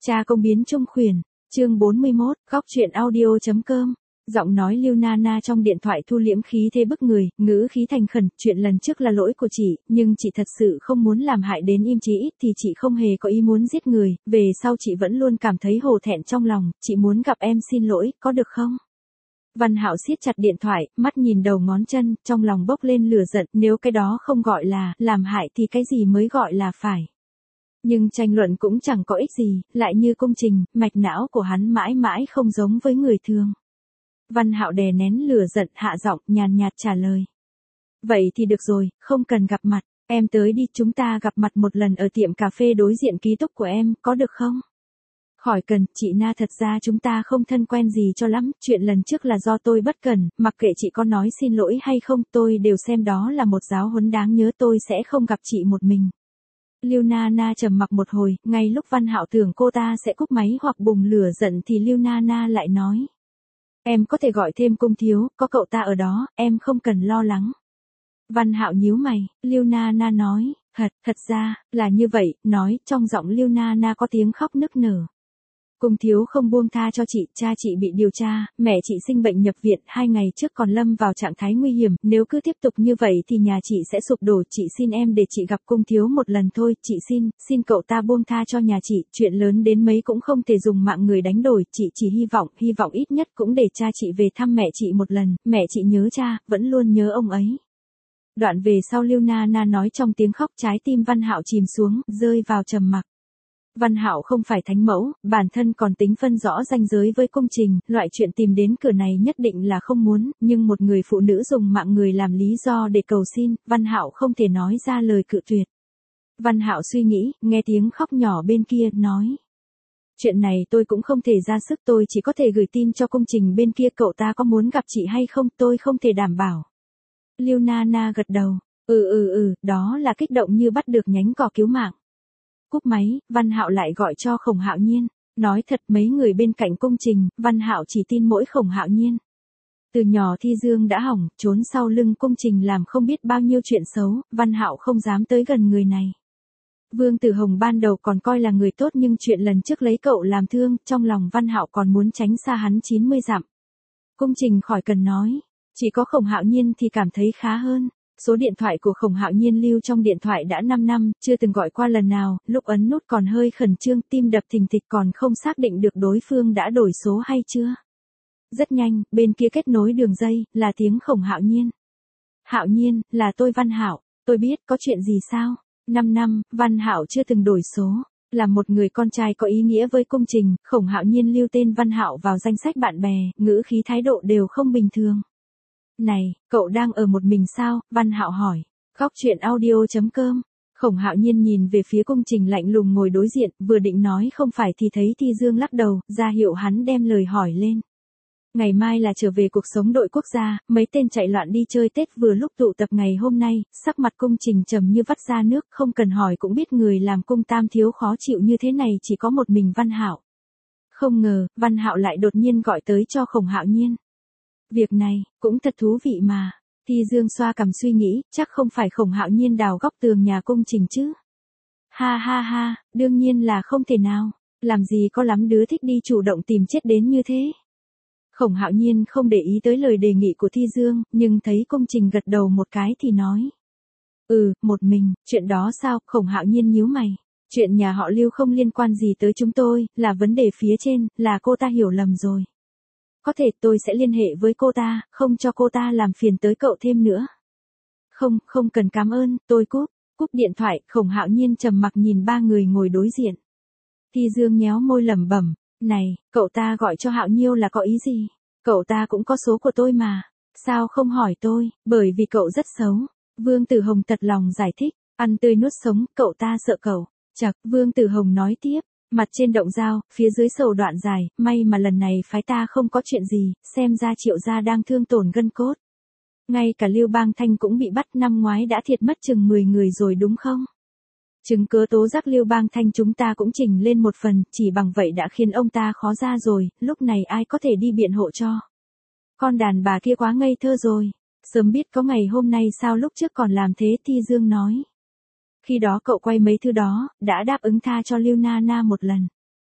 Cha công biến trung khuyển, chương 41, góc truyện audio.com. Giọng nói Lưu Nana trong điện thoại thu liễm khí thế bức người, ngữ khí thành khẩn, chuyện lần trước là lỗi của chị, nhưng chị thật sự không muốn làm hại đến Im Chí Ít thì chị không hề có ý muốn giết người, về sau chị vẫn luôn cảm thấy hổ thẹn trong lòng, chị muốn gặp em xin lỗi, có được không? Văn Hạo siết chặt điện thoại, mắt nhìn đầu ngón chân, trong lòng bốc lên lửa giận, nếu cái đó không gọi là làm hại thì cái gì mới gọi là phải. Nhưng tranh luận cũng chẳng có ích gì, lại như công trình, mạch não của hắn mãi mãi không giống với người thường. Văn Hạo đè nén lửa giận hạ giọng, nhàn nhạt trả lời. Vậy thì được rồi, không cần gặp mặt, em tới đi, chúng ta gặp mặt một lần ở tiệm cà phê đối diện ký túc của em, có được không? Khỏi cần, chị Na, thật ra chúng ta không thân quen gì cho lắm, chuyện lần trước là do tôi bất cẩn, mặc kệ chị có nói xin lỗi hay không, tôi đều xem đó là một giáo huấn đáng nhớ, tôi sẽ không gặp chị một mình. Lưu Nana trầm mặc một hồi, ngay lúc Văn Hạo tưởng cô ta sẽ cúp máy hoặc bùng lửa giận thì Lưu Nana lại nói. Em có thể gọi thêm Cung thiếu, có cậu ta ở đó, em không cần lo lắng. Văn Hạo nhíu mày, Lưu Nana nói, thật ra, là như vậy, nói, trong giọng Lưu Nana có tiếng khóc nức nở. Cung thiếu không buông tha cho chị, cha chị bị điều tra, mẹ chị sinh bệnh nhập viện, 2 ngày trước còn lâm vào trạng thái nguy hiểm, nếu cứ tiếp tục như vậy thì nhà chị sẽ sụp đổ, chị xin em để chị gặp Cung thiếu một lần thôi, chị xin cậu ta buông tha cho nhà chị, chuyện lớn đến mấy cũng không thể dùng mạng người đánh đổi, chị chỉ hy vọng ít nhất cũng để cha chị về thăm mẹ chị một lần, mẹ chị nhớ cha, vẫn luôn nhớ ông ấy. Đoạn về sau Lưu Nana nói trong tiếng khóc, trái tim Văn Hạo chìm xuống, rơi vào trầm mặc. Văn Hạo không phải thánh mẫu, bản thân còn tính phân rõ ranh giới với công trình, loại chuyện tìm đến cửa này nhất định là không muốn, nhưng một người phụ nữ dùng mạng người làm lý do để cầu xin, Văn Hạo không thể nói ra lời cự tuyệt. Văn Hạo suy nghĩ, nghe tiếng khóc nhỏ bên kia, nói. Chuyện này tôi cũng không thể ra sức, tôi chỉ có thể gửi tin cho công trình bên kia, cậu ta có muốn gặp chị hay không, tôi không thể đảm bảo. Lưu Nana gật đầu, đó là kích động như bắt được nhánh cỏ cứu mạng. Cúp máy, Văn Hạo lại gọi cho Khổng Hạo Nhiên, nói thật mấy người bên cạnh công trình, Văn Hạo chỉ tin mỗi Khổng Hạo Nhiên. Từ nhỏ Thi Dương đã hỏng, trốn sau lưng công trình làm không biết bao nhiêu chuyện xấu, Văn Hạo không dám tới gần người này. Vương Tử Hồng ban đầu còn coi là người tốt nhưng chuyện lần trước lấy cậu làm thương, trong lòng Văn Hạo còn muốn tránh xa hắn 90 dặm. Công trình khỏi cần nói, chỉ có Khổng Hạo Nhiên thì cảm thấy khá hơn. Số điện thoại của Khổng Hạo Nhiên lưu trong điện thoại đã 5 năm, chưa từng gọi qua lần nào, lúc ấn nút còn hơi khẩn trương, tim đập thình thịch, còn không xác định được đối phương đã đổi số hay chưa. Rất nhanh, bên kia kết nối đường dây, là tiếng Khổng Hạo Nhiên. Hạo Nhiên, là tôi Văn Hạo, tôi biết, có chuyện gì sao? 5 năm, Văn Hạo chưa từng đổi số. Là một người con trai có ý nghĩa với công trình, Khổng Hạo Nhiên lưu tên Văn Hạo vào danh sách bạn bè, ngữ khí thái độ đều không bình thường. Này, cậu đang ở một mình sao? Văn Hạo hỏi. Góc truyện audio.com. Khổng Hạo Nhiên nhìn về phía công trình lạnh lùng ngồi đối diện, vừa định nói không phải thì thấy Thi Dương lắc đầu, ra hiệu hắn đem lời hỏi lên. Ngày mai là trở về cuộc sống đội quốc gia, mấy tên chạy loạn đi chơi Tết vừa lúc tụ tập ngày hôm nay, sắc mặt công trình trầm như vắt ra nước, không cần hỏi cũng biết người làm Cung Tam thiếu khó chịu như thế này chỉ có một mình Văn Hạo. Không ngờ, Văn Hạo lại đột nhiên gọi tới cho Khổng Hạo Nhiên. Việc này, cũng thật thú vị mà. Thi Dương xoa cằm suy nghĩ, chắc không phải Khổng Hạo Nhiên đào góc tường nhà công trình chứ. Ha, đương nhiên là không thể nào. Làm gì có lắm đứa thích đi chủ động tìm chết đến như thế. Khổng Hạo Nhiên không để ý tới lời đề nghị của Thi Dương, nhưng thấy công trình gật đầu một cái thì nói. Một mình, chuyện đó sao? Khổng Hạo Nhiên nhíu mày. Chuyện nhà họ Lưu không liên quan gì tới chúng tôi, là vấn đề phía trên, là cô ta hiểu lầm rồi. Có thể tôi sẽ liên hệ với cô ta, không cho cô ta làm phiền tới cậu thêm nữa. Không cần cảm ơn, tôi cúp điện thoại, Khổng Hạo Nhiên trầm mặc nhìn ba người ngồi đối diện. Thi Dương nhéo môi lẩm bẩm, này, cậu ta gọi cho Hạo Nhiêu là có ý gì? Cậu ta cũng có số của tôi mà. Sao không hỏi tôi, bởi vì cậu rất xấu. Vương Tử Hồng thật lòng giải thích, ăn tươi nuốt sống, cậu ta sợ cậu. Chật, Vương Tử Hồng nói tiếp. Mặt trên động dao, phía dưới sầu đoạn dài, may mà lần này phái ta không có chuyện gì, xem ra Triệu gia đang thương tổn gân cốt. Ngay cả Lưu Bang Thanh cũng bị bắt, năm ngoái đã thiệt mất chừng 10 người rồi đúng không? Chứng cứ tố giác Lưu Bang Thanh chúng ta cũng chỉnh lên một phần, chỉ bằng vậy đã khiến ông ta khó ra rồi, lúc này ai có thể đi biện hộ cho. Con đàn bà kia quá ngây thơ rồi, sớm biết có ngày hôm nay sao lúc trước còn làm thế, Thi Dương nói. Khi đó cậu quay mấy thứ đó, đã đáp ứng tha cho Lưu Nana một lần.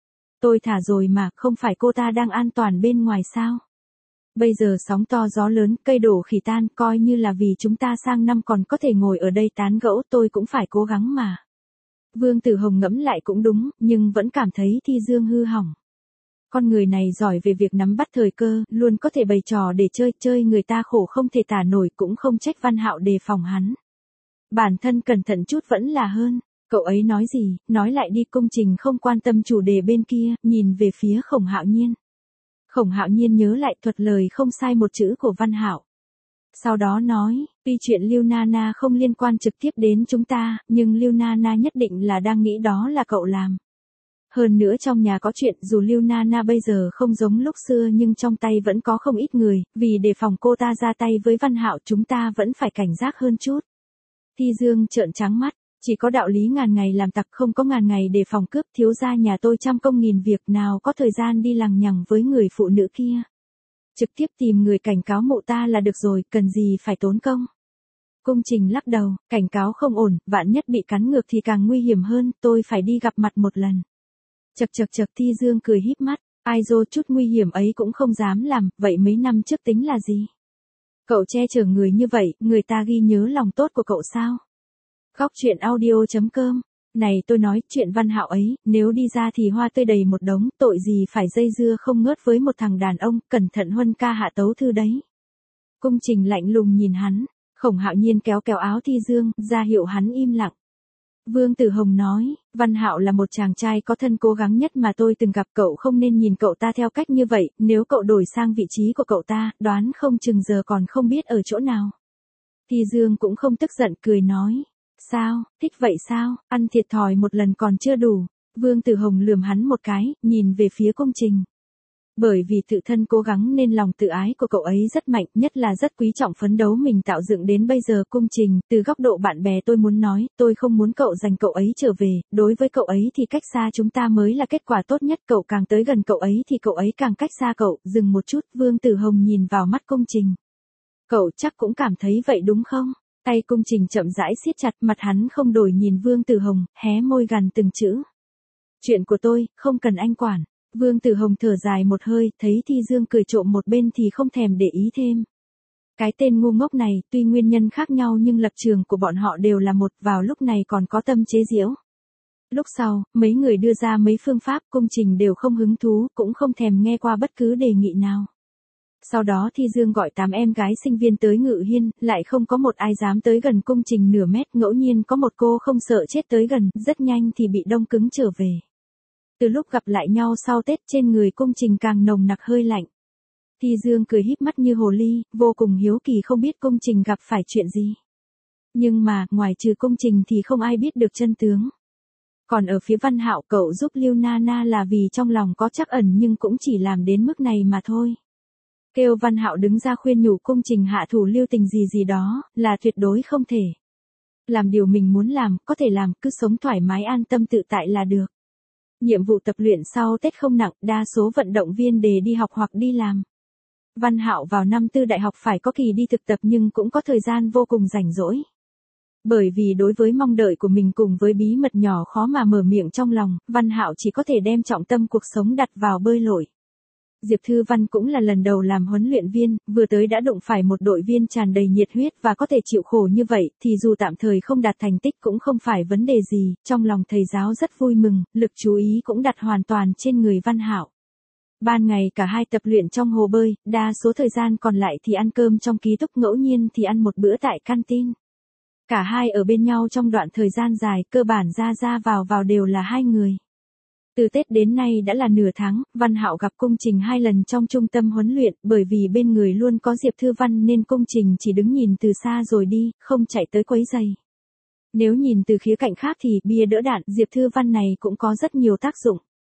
Tôi thả rồi mà, không phải cô ta đang an toàn bên ngoài sao? Bây giờ sóng to gió lớn, cây đổ khỉ tan, coi như là vì chúng ta sang năm còn có thể ngồi ở đây tán gẫu, tôi cũng phải cố gắng mà. Vương Tử Hồng ngẫm lại cũng đúng, nhưng vẫn cảm thấy Thi Dương hư hỏng. Con người này giỏi về việc nắm bắt thời cơ, luôn có thể bày trò để chơi người ta khổ không thể tả nổi, cũng không trách Văn Hạo đề phòng hắn. Bản thân cẩn thận chút vẫn là hơn. Cậu ấy nói gì, nói lại đi. Công Trình không quan tâm chủ đề bên kia, nhìn về phía Khổng Hạo Nhiên. Khổng Hạo Nhiên nhớ lại thuật lời không sai một chữ của Văn Hạo. Sau đó nói, tuy chuyện Lưu Nana không liên quan trực tiếp đến chúng ta, nhưng Lưu Nana nhất định là đang nghĩ đó là cậu làm. Hơn nữa trong nhà có chuyện, dù Lưu Nana bây giờ không giống lúc xưa nhưng trong tay vẫn có không ít người, vì đề phòng cô ta ra tay với Văn Hạo chúng ta vẫn phải cảnh giác hơn chút. Thi Dương trợn trắng mắt, chỉ có đạo lý ngàn ngày làm tặc không có ngàn ngày đề phòng cướp, thiếu gia nhà tôi trăm công nghìn việc nào có thời gian đi lằng nhằng với người phụ nữ kia. Trực tiếp tìm người cảnh cáo mụ ta là được rồi, cần gì phải tốn công. Công Trình lắc đầu, cảnh cáo không ổn, vạn nhất bị cắn ngược thì càng nguy hiểm hơn, tôi phải đi gặp mặt một lần. Chậc Thi Dương cười híp mắt, ai dô chút nguy hiểm ấy cũng không dám làm, vậy mấy năm trước tính là gì? Cậu che chở người như vậy, người ta ghi nhớ lòng tốt của cậu sao? Góc truyện audio.com. Này tôi nói, chuyện Văn Hạo ấy, nếu đi ra thì hoa tươi đầy một đống, tội gì phải dây dưa không ngớt với một thằng đàn ông, cẩn thận huân ca hạ tấu thư đấy. Công Trình lạnh lùng nhìn hắn, Khổng Hạo Nhiên kéo áo Thi Dương, ra hiệu hắn im lặng. Vương Tử Hồng nói, Văn Hạo là một chàng trai có thân cố gắng nhất mà tôi từng gặp, cậu không nên nhìn cậu ta theo cách như vậy, nếu cậu đổi sang vị trí của cậu ta, đoán không chừng giờ còn không biết ở chỗ nào. Thi Dương cũng không tức giận, cười nói. Sao, thích vậy sao, ăn thiệt thòi một lần còn chưa đủ. Vương Tử Hồng lườm hắn một cái, nhìn về phía Công Trình. Bởi vì tự thân cố gắng nên lòng tự ái của cậu ấy rất mạnh, nhất là rất quý trọng phấn đấu mình tạo dựng đến bây giờ. Công Trình, từ góc độ bạn bè tôi muốn nói, tôi không muốn cậu giành cậu ấy trở về, đối với cậu ấy thì cách xa chúng ta mới là kết quả tốt nhất, cậu càng tới gần cậu ấy thì cậu ấy càng cách xa cậu. Dừng một chút, Vương Tử Hồng nhìn vào mắt Công Trình. Cậu chắc cũng cảm thấy vậy đúng không? Tay Công Trình chậm rãi siết chặt, mặt hắn không đổi nhìn Vương Tử Hồng, hé môi gằn từng chữ. Chuyện của tôi, không cần anh quản. Vương Tử Hồng thở dài một hơi, thấy Thi Dương cười trộm một bên thì không thèm để ý thêm. Cái tên ngu ngốc này, tuy nguyên nhân khác nhau nhưng lập trường của bọn họ đều là một, vào lúc này còn có tâm chế giễu. Lúc sau, mấy người đưa ra mấy phương pháp, Công Trình đều không hứng thú, cũng không thèm nghe qua bất cứ đề nghị nào. Sau đó Thi Dương gọi 8 em gái sinh viên tới Ngự Hiên, lại không có một ai dám tới gần Công Trình nửa mét, ngẫu nhiên có một cô không sợ chết tới gần, rất nhanh thì bị đông cứng trở về. Từ lúc gặp lại nhau sau Tết, trên người Công Trình càng nồng nặc hơi lạnh. Thi Dương cười híp mắt như hồ ly, vô cùng hiếu kỳ không biết Công Trình gặp phải chuyện gì. Nhưng mà, ngoài trừ Công Trình thì không ai biết được chân tướng. Còn ở phía Văn Hạo, cậu giúp Lưu Nana là vì trong lòng có trắc ẩn nhưng cũng chỉ làm đến mức này mà thôi. Kêu Văn Hạo đứng ra khuyên nhủ Công Trình hạ thủ lưu tình gì đó, là tuyệt đối không thể. Làm điều mình muốn làm, có thể làm, cứ sống thoải mái an tâm tự tại là được. Nhiệm vụ tập luyện sau Tết không nặng, đa số vận động viên để đi học hoặc đi làm. Văn Hạo vào năm tư đại học phải có kỳ đi thực tập nhưng cũng có thời gian vô cùng rảnh rỗi. Bởi vì đối với mong đợi của mình cùng với bí mật nhỏ khó mà mở miệng trong lòng, Văn Hạo chỉ có thể đem trọng tâm cuộc sống đặt vào bơi lội. Diệp Thư Văn cũng là lần đầu làm huấn luyện viên, vừa tới đã đụng phải một đội viên tràn đầy nhiệt huyết và có thể chịu khổ như vậy, thì dù tạm thời không đạt thành tích cũng không phải vấn đề gì, trong lòng thầy giáo rất vui mừng, lực chú ý cũng đặt hoàn toàn trên người Văn Hạo. Ban ngày cả hai tập luyện trong hồ bơi, đa số thời gian còn lại thì ăn cơm trong ký túc, ngẫu nhiên thì ăn một bữa tại canteen. Cả hai ở bên nhau trong đoạn thời gian dài, cơ bản ra vào đều là hai người. Từ Tết đến nay đã là nửa tháng, Văn Hạo gặp Công Trình 2 lần trong trung tâm huấn luyện, bởi vì bên người luôn có Diệp Thư Văn nên Công Trình chỉ đứng nhìn từ xa rồi đi, không chạy tới quấy giày. Nếu nhìn từ khía cạnh khác thì bia đỡ đạn, Diệp Thư Văn này cũng có rất nhiều tác dụng.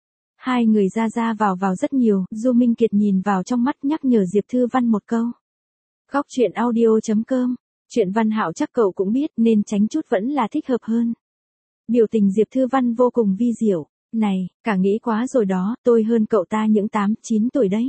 Hai người ra vào rất nhiều, Du Minh Kiệt nhìn vào trong mắt nhắc nhở Diệp Thư Văn một câu. Góc truyện audio.com. Chuyện Văn Hạo chắc cậu cũng biết nên tránh chút vẫn là thích hợp hơn. Biểu tình Diệp Thư Văn vô cùng vi diệu. Này, cả nghĩ quá rồi đó, tôi hơn cậu ta những 8-9 tuổi đấy.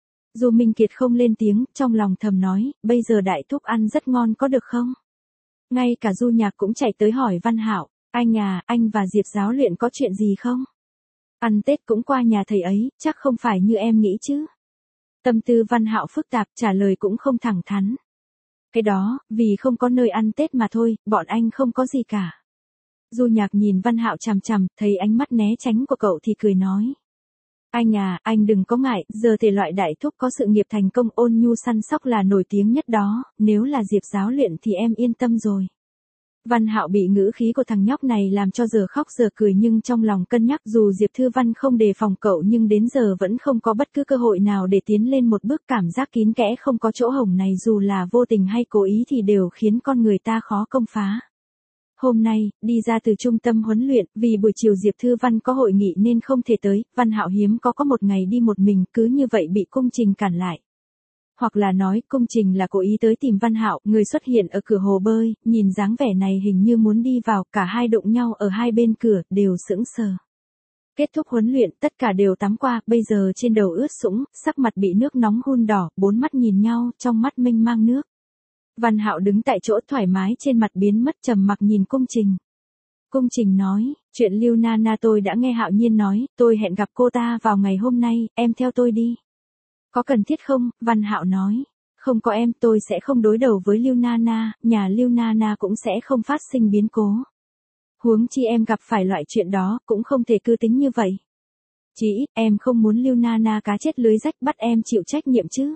Du Minh Kiệt không lên tiếng, trong lòng thầm nói, bây giờ đại thúc ăn rất ngon có được không? Ngay cả Du Nhạc cũng chạy tới hỏi Văn Hạo, anh à, anh và Diệp giáo luyện có chuyện gì không? Ăn Tết cũng qua nhà thầy ấy, chắc không phải như em nghĩ chứ. Tâm tư Văn Hạo phức tạp, trả lời cũng không thẳng thắn. Cái đó, vì không có nơi ăn Tết mà thôi, bọn anh không có gì cả. Du Nhạc nhìn Văn Hạo chằm chằm, thấy ánh mắt né tránh của cậu thì cười nói. Anh à, anh đừng có ngại, giờ thể loại đại thúc có sự nghiệp thành công ôn nhu săn sóc là nổi tiếng nhất đó, nếu là Diệp giáo luyện thì em yên tâm rồi. Văn Hạo bị ngữ khí của thằng nhóc này làm cho giờ khóc giờ cười nhưng trong lòng cân nhắc dù Diệp Thư Văn không đề phòng cậu nhưng đến giờ vẫn không có bất cứ cơ hội nào để tiến lên một bước, cảm giác kín kẽ không có chỗ hổng này dù là vô tình hay cố ý thì đều khiến con người ta khó công phá. Hôm nay, đi ra từ trung tâm huấn luyện, vì buổi chiều Diệp Thư Văn có hội nghị nên không thể tới, Văn Hạo hiếm có một ngày đi một mình, cứ như vậy bị Cung Trình cản lại. Hoặc là nói, Cung Trình là cố ý tới tìm Văn Hạo, người xuất hiện ở cửa hồ bơi, nhìn dáng vẻ này hình như muốn đi vào, cả hai đụng nhau ở hai bên cửa, đều sững sờ. Kết thúc huấn luyện, tất cả đều tắm qua, bây giờ trên đầu ướt sũng, sắc mặt bị nước nóng hun đỏ, bốn mắt nhìn nhau, trong mắt mênh mang nước. Văn Hạo đứng tại chỗ thoải mái trên mặt biến mất trầm mặc nhìn Cung Trình. Cung Trình nói, chuyện Lưu Nana tôi đã nghe Hạo Nhiên nói, tôi hẹn gặp cô ta vào ngày hôm nay, em theo tôi đi. Có cần thiết không? Văn Hạo nói. Không có em tôi sẽ không đối đầu với Lưu Nana, nhà Lưu Nana cũng sẽ không phát sinh biến cố. Huống chi em gặp phải loại chuyện đó, cũng không thể cứ tính như vậy. Chỉ ít em không muốn Lưu Nana cá chết lưới rách bắt em chịu trách nhiệm chứ.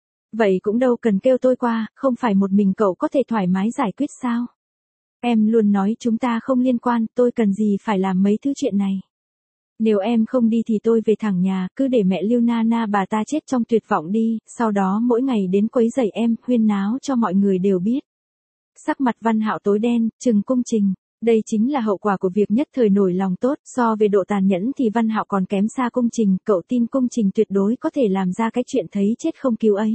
Vậy cũng đâu cần kêu tôi qua, không phải một mình cậu có thể thoải mái giải quyết sao? Em luôn nói chúng ta không liên quan, tôi cần gì phải làm mấy thứ chuyện này. Nếu em không đi thì tôi về thẳng nhà, cứ để mẹ Lưu Nana bà ta chết trong tuyệt vọng đi, sau đó mỗi ngày đến quấy rầy em, huyên náo cho mọi người đều biết. Sắc mặt Văn Hạo tối đen, trừng Cung Trình. Đây chính là hậu quả của việc nhất thời nổi lòng tốt, so về độ tàn nhẫn thì Văn Hạo còn kém xa Cung Trình, cậu tin Cung Trình tuyệt đối có thể làm ra cái chuyện thấy chết không cứu ấy.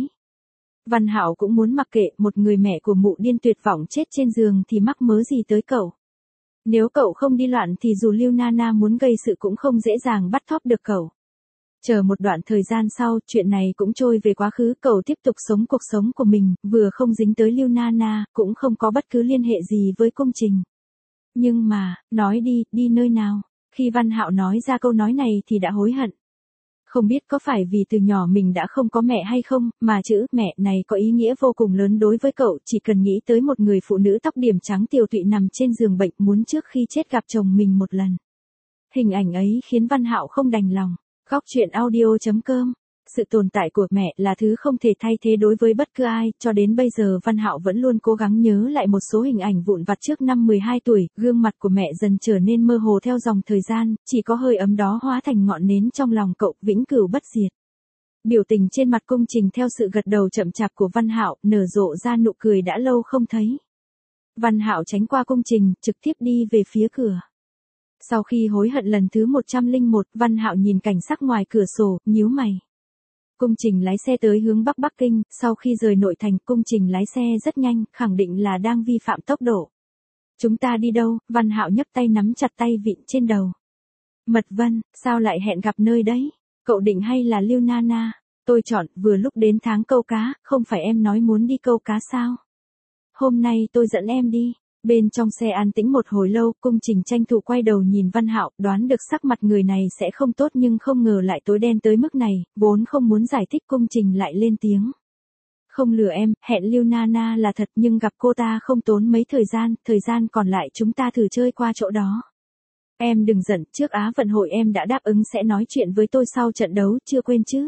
Văn Hạo cũng muốn mặc kệ, một người mẹ của mụ điên tuyệt vọng chết trên giường thì mắc mớ gì tới cậu. Nếu cậu không đi loạn thì dù Lưu Nana muốn gây sự cũng không dễ dàng bắt thóp được cậu. Chờ một đoạn thời gian sau, chuyện này cũng trôi về quá khứ, cậu tiếp tục sống cuộc sống của mình, vừa không dính tới Lưu Nana, cũng không có bất cứ liên hệ gì với Cung Trình. Nhưng mà, nói đi nơi nào? Khi Văn Hạo nói ra câu nói này thì đã hối hận. Không biết có phải vì từ nhỏ mình đã không có mẹ hay không, mà chữ mẹ này có ý nghĩa vô cùng lớn đối với cậu, chỉ cần nghĩ tới một người phụ nữ tóc điểm trắng tiều tụy nằm trên giường bệnh muốn trước khi chết gặp chồng mình một lần. Hình ảnh ấy khiến Văn Hạo không đành lòng. Góc truyện audio.com. Sự tồn tại của mẹ là thứ không thể thay thế đối với bất cứ ai, cho đến bây giờ Văn Hạo vẫn luôn cố gắng nhớ lại một số hình ảnh vụn vặt trước năm 12 tuổi, gương mặt của mẹ dần trở nên mơ hồ theo dòng thời gian, chỉ có hơi ấm đó hóa thành ngọn nến trong lòng cậu, vĩnh cửu bất diệt. Biểu tình trên mặt Cung Trình theo sự gật đầu chậm chạp của Văn Hạo, nở rộ ra nụ cười đã lâu không thấy. Văn Hạo tránh qua Cung Trình, trực tiếp đi về phía cửa. Sau khi hối hận lần thứ 101, Văn Hạo nhìn cảnh sắc ngoài cửa sổ, nhíu mày. Cung Trình lái xe tới hướng Bắc Kinh, sau khi rời nội thành, Cung Trình lái xe rất nhanh, khẳng định là đang vi phạm tốc độ. Chúng ta đi đâu? Văn Hạo nhấc tay nắm chặt tay vịn trên đầu. Mật Vân, sao lại hẹn gặp nơi đấy? Cậu định hay là Lưu Nana? Tôi chọn, vừa lúc đến tháng câu cá, không phải em nói muốn đi câu cá sao? Hôm nay tôi dẫn em đi. Bên trong xe an tĩnh một hồi lâu, Cung Trình tranh thủ quay đầu nhìn Văn Hạo, đoán được sắc mặt người này sẽ không tốt nhưng không ngờ lại tối đen tới mức này, vốn không muốn giải thích Cung Trình lại lên tiếng. Không lừa em, hẹn Lưu Nana là thật nhưng gặp cô ta không tốn mấy thời gian còn lại chúng ta thử chơi qua chỗ đó. Em đừng giận, trước Á vận hội em đã đáp ứng sẽ nói chuyện với tôi sau trận đấu, chưa quên chứ?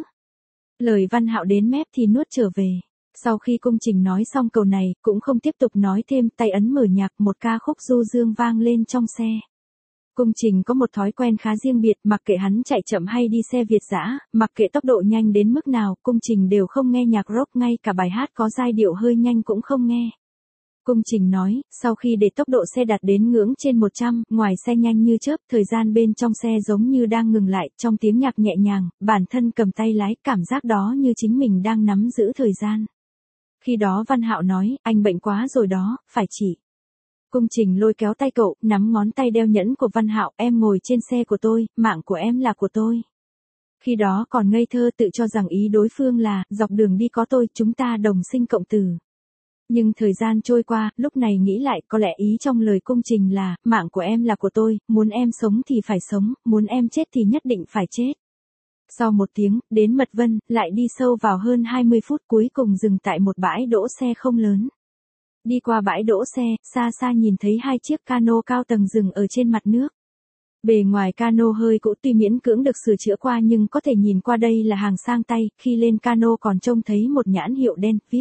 Lời Văn Hạo đến mép thì nuốt trở về. Sau khi Cung Trình nói xong câu này, cũng không tiếp tục nói thêm, tay ấn mở nhạc, một ca khúc du dương vang lên trong xe. Cung Trình có một thói quen khá riêng biệt, mặc kệ hắn chạy chậm hay đi xe Việt dã, mặc kệ tốc độ nhanh đến mức nào, Cung Trình đều không nghe nhạc rock, ngay cả bài hát có giai điệu hơi nhanh cũng không nghe. Cung Trình nói, sau khi để tốc độ xe đạt đến ngưỡng trên 100, ngoài xe nhanh như chớp, thời gian bên trong xe giống như đang ngừng lại, trong tiếng nhạc nhẹ nhàng, bản thân cầm tay lái, cảm giác đó như chính mình đang nắm giữ thời gian. Khi đó Văn Hạo nói, anh bệnh quá rồi đó, phải chỉ. Cung Trình lôi kéo tay cậu, nắm ngón tay đeo nhẫn của Văn Hạo, em ngồi trên xe của tôi, mạng của em là của tôi. Khi đó còn ngây thơ tự cho rằng ý đối phương là, dọc đường đi có tôi, chúng ta đồng sinh cộng tử. Nhưng thời gian trôi qua, lúc này nghĩ lại có lẽ ý trong lời cung trình là, mạng của em là của tôi, muốn em sống thì phải sống, muốn em chết thì nhất định phải chết. Sau một tiếng, đến Mật Vân, lại đi sâu vào hơn 20 phút cuối cùng dừng tại một bãi đỗ xe không lớn. Đi qua bãi đỗ xe, xa xa nhìn thấy hai chiếc cano cao tầng dừng ở trên mặt nước. Bề ngoài cano hơi cũ tuy miễn cưỡng được sửa chữa qua nhưng có thể nhìn qua đây là hàng sang tay, khi lên cano còn trông thấy một nhãn hiệu đen, viết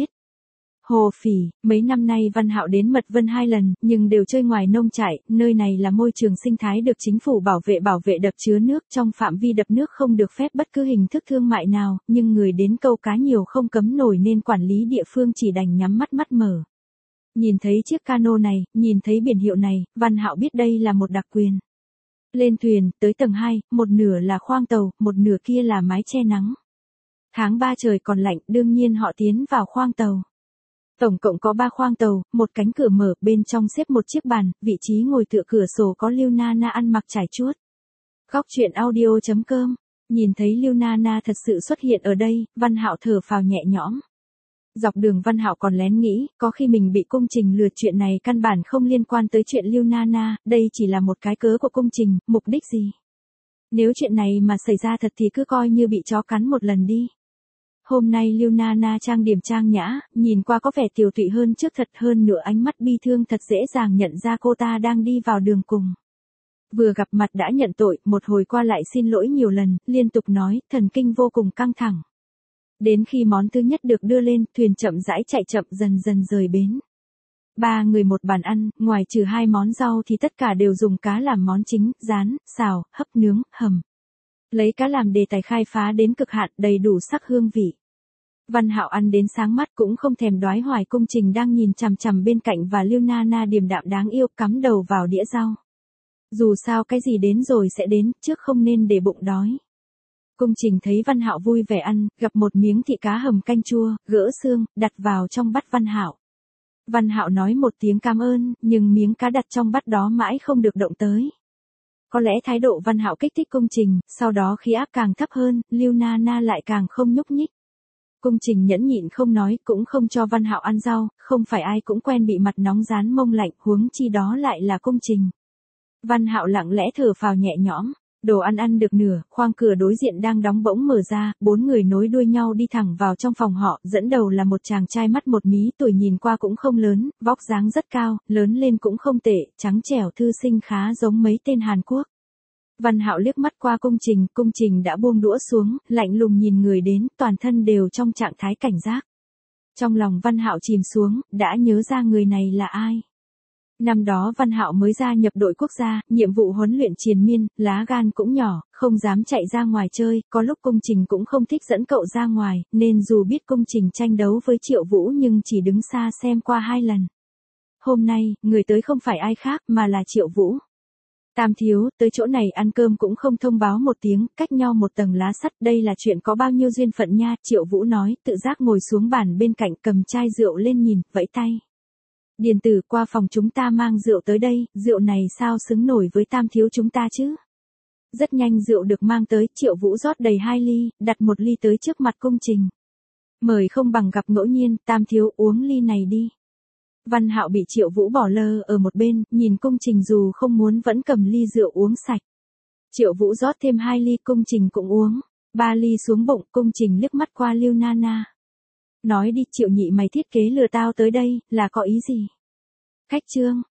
Hồ Phỉ. Mấy năm nay Văn Hạo đến Mật Vân 2 lần, nhưng đều chơi ngoài nông trại, nơi này là môi trường sinh thái được chính phủ bảo vệ đập chứa nước, trong phạm vi đập nước không được phép bất cứ hình thức thương mại nào, nhưng người đến câu cá nhiều không cấm nổi nên quản lý địa phương chỉ đành nhắm mắt mở. Nhìn thấy chiếc cano này, nhìn thấy biển hiệu này, Văn Hạo biết đây là một đặc quyền. Lên thuyền, tới tầng 2, một nửa là khoang tàu, một nửa kia là mái che nắng. Tháng 3 trời còn lạnh, đương nhiên họ tiến vào khoang tàu. Tổng cộng có 3 khoang tàu, một cánh cửa mở, bên trong xếp một chiếc bàn, vị trí ngồi tựa cửa sổ có Lưu Nana ăn mặc trải chuốt. Góc truyện audio.com. Nhìn thấy Lưu Nana thật sự xuất hiện ở đây, Văn Hạo thở phào nhẹ nhõm. Dọc đường Văn Hạo còn lén nghĩ, có khi mình bị cung trình lừa, chuyện này căn bản không liên quan tới chuyện Lưu Nana, đây chỉ là một cái cớ của cung trình, mục đích gì? Nếu chuyện này mà xảy ra thật thì cứ coi như bị chó cắn một lần đi. Hôm nay Lưu Nana trang điểm trang nhã, nhìn qua có vẻ tiều tụy hơn trước thật, hơn nữa ánh mắt bi thương thật dễ dàng nhận ra cô ta đang đi vào đường cùng. Vừa gặp mặt đã nhận tội, một hồi qua lại xin lỗi nhiều lần, liên tục nói, thần kinh vô cùng căng thẳng. Đến khi món thứ nhất được đưa lên, thuyền chậm rãi chạy chậm dần dần rời bến. 3 người một bàn ăn, ngoài trừ 2 món rau thì tất cả đều dùng cá làm món chính, rán, xào, hấp nướng, hầm. Lấy cá làm đề tài khai phá đến cực hạn, đầy đủ sắc hương vị. Văn Hạo ăn đến sáng mắt cũng không thèm đoái hoài, cung trình đang nhìn chằm chằm bên cạnh và Lưu Nana điềm đạm đáng yêu cắm đầu vào đĩa rau. Dù sao cái gì đến rồi sẽ đến, trước không nên để bụng đói. Cung trình thấy Văn Hạo vui vẻ ăn, gặp một miếng thịt cá hầm canh chua, gỡ xương, đặt vào trong bát Văn Hạo. Văn Hạo nói một tiếng cảm ơn, nhưng miếng cá đặt trong bát đó mãi không được động tới. Có lẽ thái độ Văn Hạo kích thích cung trình, sau đó khí áp càng thấp hơn, Lưu Nana lại càng không nhúc nhích. Cung trình nhẫn nhịn không nói, cũng không cho Văn Hạo ăn rau, không phải ai cũng quen bị mặt nóng rán mông lạnh, huống chi đó lại là cung trình. Văn Hạo lặng lẽ thở phào nhẹ nhõm. Đồ ăn ăn được nửa, khoang cửa đối diện đang đóng bỗng mở ra, 4 người nối đuôi nhau đi thẳng vào trong phòng họ, dẫn đầu là một chàng trai mắt một mí, tuổi nhìn qua cũng không lớn, vóc dáng rất cao, lớn lên cũng không tệ, trắng trẻo thư sinh khá giống mấy tên Hàn Quốc. Văn Hạo liếc mắt qua cung trình đã buông đũa xuống, lạnh lùng nhìn người đến, toàn thân đều trong trạng thái cảnh giác. Trong lòng Văn Hạo chìm xuống, đã nhớ ra người này là ai. Năm đó Văn Hạo mới gia nhập đội quốc gia, nhiệm vụ huấn luyện triền miên, lá gan cũng nhỏ, không dám chạy ra ngoài chơi, có lúc cung trình cũng không thích dẫn cậu ra ngoài, nên dù biết cung trình tranh đấu với Triệu Vũ nhưng chỉ đứng xa xem qua 2 lần. Hôm nay, người tới không phải ai khác mà là Triệu Vũ. Tam thiếu, tới chỗ này ăn cơm cũng không thông báo một tiếng, cách nhau một tầng lá sắt, đây là chuyện có bao nhiêu duyên phận nha, Triệu Vũ nói, tự giác ngồi xuống bàn bên cạnh cầm chai rượu lên nhìn, vẫy tay. Điền tử, qua phòng chúng ta mang rượu tới đây, rượu này sao xứng nổi với Tam thiếu chúng ta chứ? Rất nhanh rượu được mang tới, Triệu Vũ rót đầy 2 ly, đặt 1 ly tới trước mặt cung trình. Mời không bằng gặp ngẫu nhiên, Tam thiếu uống ly này đi. Văn Hạo bị Triệu Vũ bỏ lơ ở một bên, nhìn cung trình dù không muốn vẫn cầm ly rượu uống sạch. Triệu Vũ rót thêm 2 ly, cung trình cũng uống. 3 ly xuống bụng, cung trình liếc mắt qua Lưu Nana. Nói đi Triệu nhị, mày thiết kế lừa tao tới đây, là có ý gì? Khách trương,